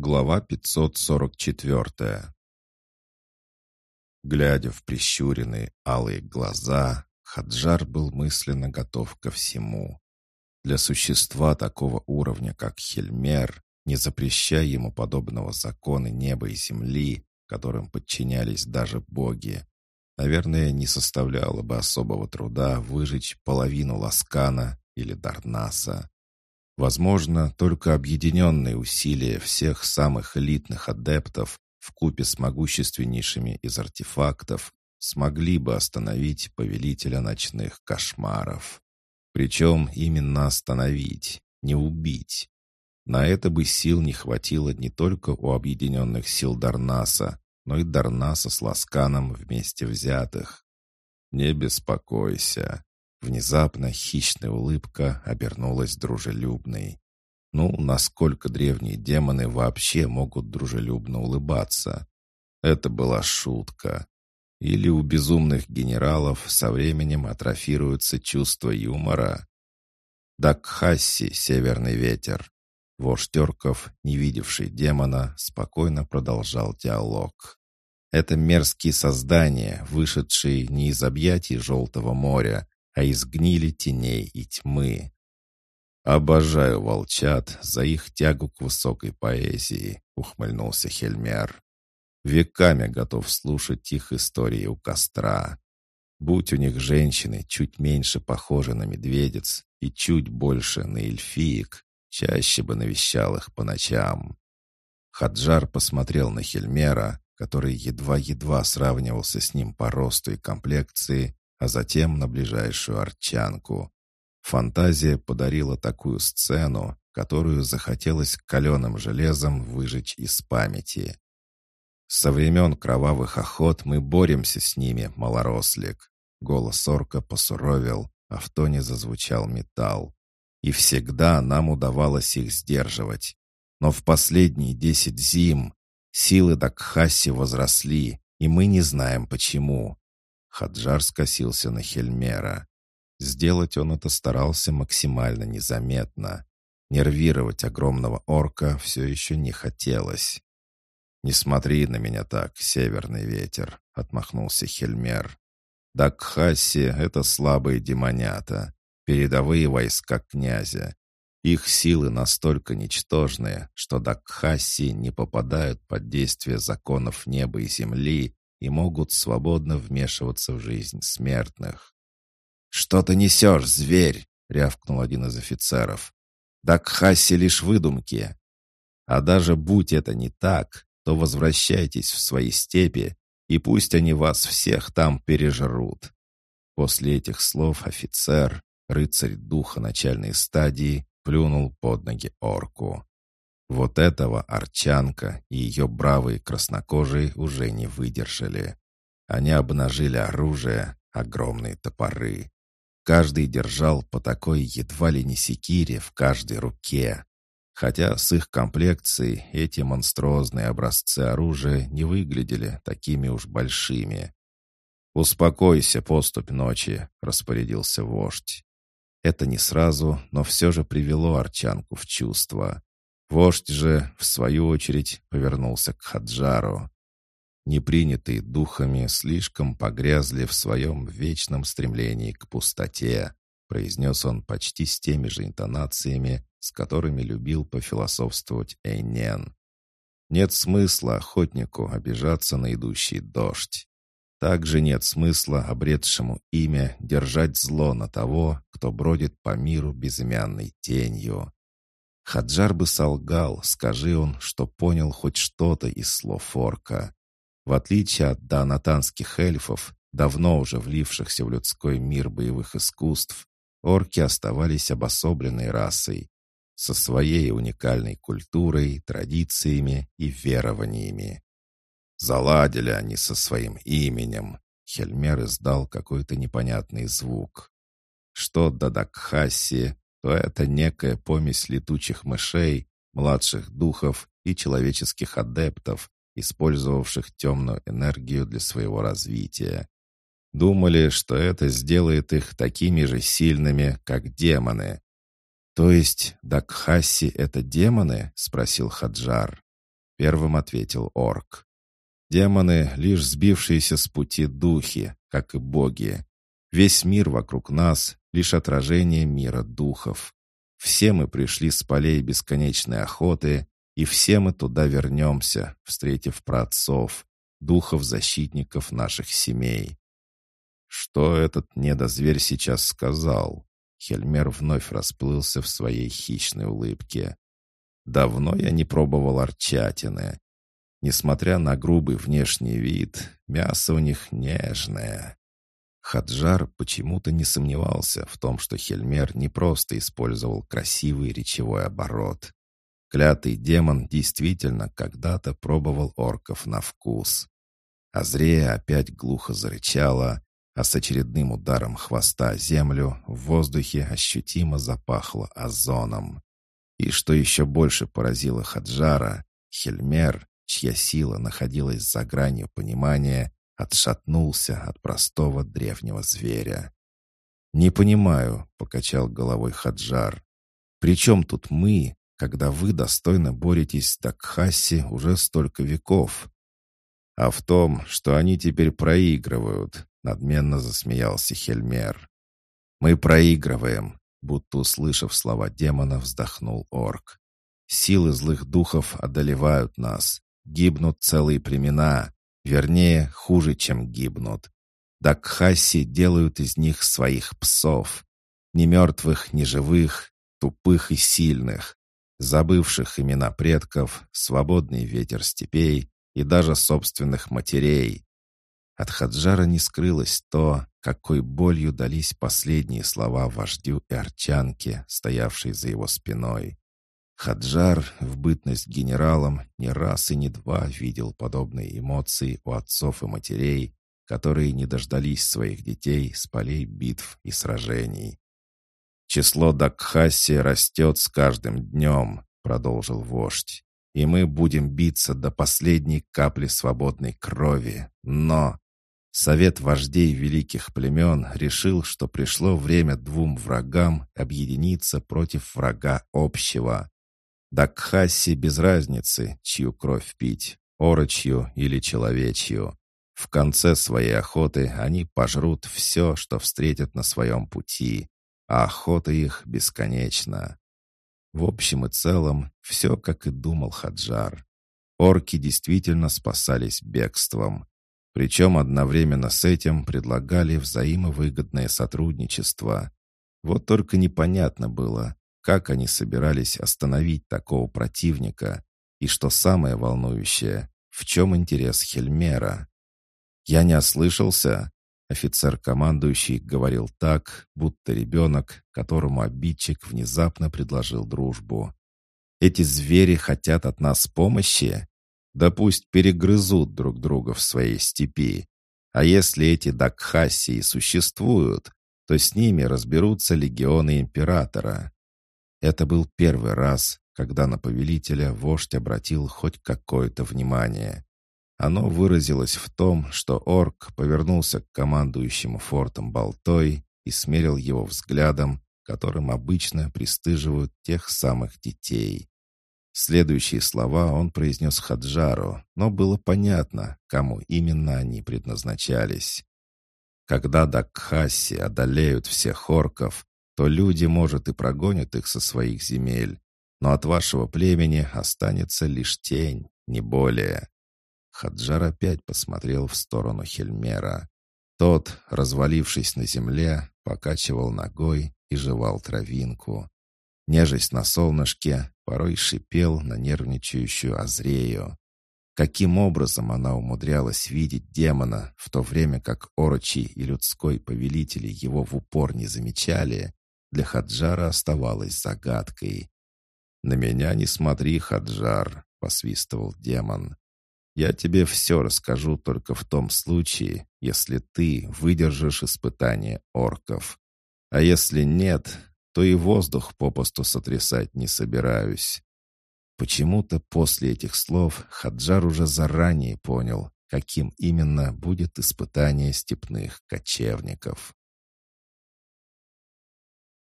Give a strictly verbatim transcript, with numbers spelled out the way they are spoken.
Глава пятьсот сорок четыре. Глядя в прищуренные алые глаза, Хаджар был мысленно готов ко всему. Для существа такого уровня, как Хельмер, не запрещая ему подобного закона неба и земли, которым подчинялись даже боги, наверное, не составляло бы особого труда выжечь половину Ласкана или Дарнаса. Возможно, только объединенные усилия всех самых элитных адептов вкупе с могущественнейшими из артефактов смогли бы остановить повелителя ночных кошмаров. Причем именно остановить, не убить. На это бы сил не хватило не только у объединенных сил Дарнаса, но и Дарнаса с Ласканом вместе взятых. «Не беспокойся». Внезапно хищная улыбка обернулась дружелюбной. Ну, насколько древние демоны вообще могут дружелюбно улыбаться? Это была шутка. Или у безумных генералов со временем атрофируется чувство юмора? Дакхасси, северный ветер. Вождь орков, не видевший демона, спокойно продолжал диалог. Это мерзкие создания, вышедшие не из объятий Желтого моря, а из гнили теней и тьмы. «Обожаю волчат за их тягу к высокой поэзии», — ухмыльнулся Хельмер. «Веками готов слушать их истории у костра. Будь у них женщины чуть меньше похожи на медведец и чуть больше на эльфиек, чаще бы навещал их по ночам». Хаджар посмотрел на Хельмера, который едва-едва сравнивался с ним по росту и комплекции, а затем на ближайшую арчанку. Фантазия подарила такую сцену, которую захотелось каленым железом выжечь из памяти. «Со времен кровавых охот мы боремся с ними, малорослик». Голос орка посуровил, а в тоне зазвучал металл. «И всегда нам удавалось их сдерживать. Но в последние десять зим силы Дакхасси возросли, и мы не знаем почему». Хаджар скосился на Хельмера. Сделать он это старался максимально незаметно. Нервировать огромного орка все еще не хотелось. «Не смотри на меня так, северный ветер», — отмахнулся Хельмер. «Дакхасси — это слабые демонята, передовые войска князя. Их силы настолько ничтожные, что Дакхасси не попадают под действие законов неба и земли и могут свободно вмешиваться в жизнь смертных». «Что ты несешь, зверь?» — рявкнул один из офицеров. «Дакхасси лишь выдумки. А даже будь это не так, то возвращайтесь в свои степи, и пусть они вас всех там пережрут». После этих слов офицер, рыцарь духа начальной стадии, плюнул под ноги орку. Вот этого арчанка и ее бравые краснокожие уже не выдержали. Они обнажили оружие, огромные топоры. Каждый держал по такой едва ли не секире в каждой руке. Хотя с их комплекцией эти монструозные образцы оружия не выглядели такими уж большими. «Успокойся, поступь ночи», — распорядился вождь. Это не сразу, но все же привело арчанку в чувство. Вождь же, в свою очередь, повернулся к Хаджару. Непринятые духами слишком погрязли в своем вечном стремлении к пустоте, произнес он почти с теми же интонациями, с которыми любил пофилософствовать Эйнен. Нет смысла охотнику обижаться на идущий дождь. Также нет смысла обретшему имя держать зло на того, кто бродит по миру безымянной тенью. Хаджар бы солгал, скажи он, что понял хоть что-то из слов орка. В отличие от даанатанских эльфов, давно уже влившихся в людской мир боевых искусств, орки оставались обособленной расой, со своей уникальной культурой, традициями и верованиями. «Заладили они со своим именем», — Хельмер издал какой-то непонятный звук. Что до Дакхасси, то это некая помесь летучих мышей, младших духов и человеческих адептов, использовавших темную энергию для своего развития. Думали, что это сделает их такими же сильными, как демоны. «То есть Дакхасси — это демоны?» — спросил Хаджар. — первым ответил орк. «Демоны — лишь сбившиеся с пути духи, как и боги. Весь мир вокруг нас — лишь отражение мира духов. Все мы пришли с полей бесконечной охоты, и все мы туда вернемся, встретив праотцов, духов-защитников наших семей». «Что этот недозверь сейчас сказал?» Хельмер вновь расплылся в своей хищной улыбке. «Давно я не пробовал орчатины. Несмотря на грубый внешний вид, мясо у них нежное». Хаджар почему-то не сомневался в том, что Хельмер не просто использовал красивый речевой оборот. Клятый демон действительно когда-то пробовал орков на вкус. Азрея опять глухо зарычала, а с очередным ударом хвоста о землю в воздухе ощутимо запахло озоном. И что еще больше поразило Хаджара, Хельмер, чья сила находилась за гранью понимания, отшатнулся от простого древнего зверя. «Не понимаю», — покачал головой Хаджар. «При чем тут мы, когда вы достойно боретесь с Дакхасси уже столько веков?» «А в том, что они теперь проигрывают», — надменно засмеялся Хельмер. «Мы проигрываем», — будто услышав слова демона, вздохнул орк. «Силы злых духов одолевают нас. Гибнут целые племена. Вернее, хуже, чем гибнут. Дакхасси делают из них своих псов. Ни мертвых, ни живых, тупых и сильных, забывших имена предков, свободный ветер степей и даже собственных матерей». От Хаджара не скрылось то, какой болью дались последние слова вождю и арчанке, стоявшей за его спиной. Хаджар, в бытность генералом, не раз и не два видел подобные эмоции у отцов и матерей, которые не дождались своих детей с полей битв и сражений. «Число Дакхасси растет с каждым днем», — продолжил вождь, «и мы будем биться до последней капли свободной крови, но...» Совет вождей великих племен решил, что пришло время двум врагам объединиться против врага общего. Дакхасси без разницы, чью кровь пить, орочью или человечью. В конце своей охоты они пожрут все, что встретят на своем пути, а охота их бесконечна. В общем и целом, все, как и думал Хаджар. Орки действительно спасались бегством. Причем одновременно с этим предлагали взаимовыгодное сотрудничество. Вот только непонятно было, как они собирались остановить такого противника, и, что самое волнующее, в чем интерес Хельмера. «Я не ослышался?» Офицер-командующий говорил так, будто ребенок, которому обидчик внезапно предложил дружбу. «Эти звери хотят от нас помощи? Да пусть перегрызут друг друга в своей степи. А если эти Дакхасси существуют, то с ними разберутся легионы императора». Это был первый раз, когда на повелителя вождь обратил хоть какое-то внимание. Оно выразилось в том, что орк повернулся к командующему фортом Болтой и смерил его взглядом, которым обычно пристыживают тех самых детей. Следующие слова он произнес Хаджару, но было понятно, кому именно они предназначались. «Когда Дакхасси одолеют всех орков, то люди, может, и прогонят их со своих земель, но от вашего племени останется лишь тень, не более». Хаджар опять посмотрел в сторону Хельмера. Тот, развалившись на земле, покачивал ногой и жевал травинку. Нежесть на солнышке порой шипел на нервничающую Азрею. Каким образом она умудрялась видеть демона, в то время как орочий и людской повелители его в упор не замечали, для Хаджара оставалось загадкой. «На меня не смотри, Хаджар», — посвистывал демон. «Я тебе все расскажу только в том случае, если ты выдержишь испытание орков. А если нет, то и воздух попусту сотрясать не собираюсь». Почему-то после этих слов Хаджар уже заранее понял, каким именно будет испытание степных кочевников.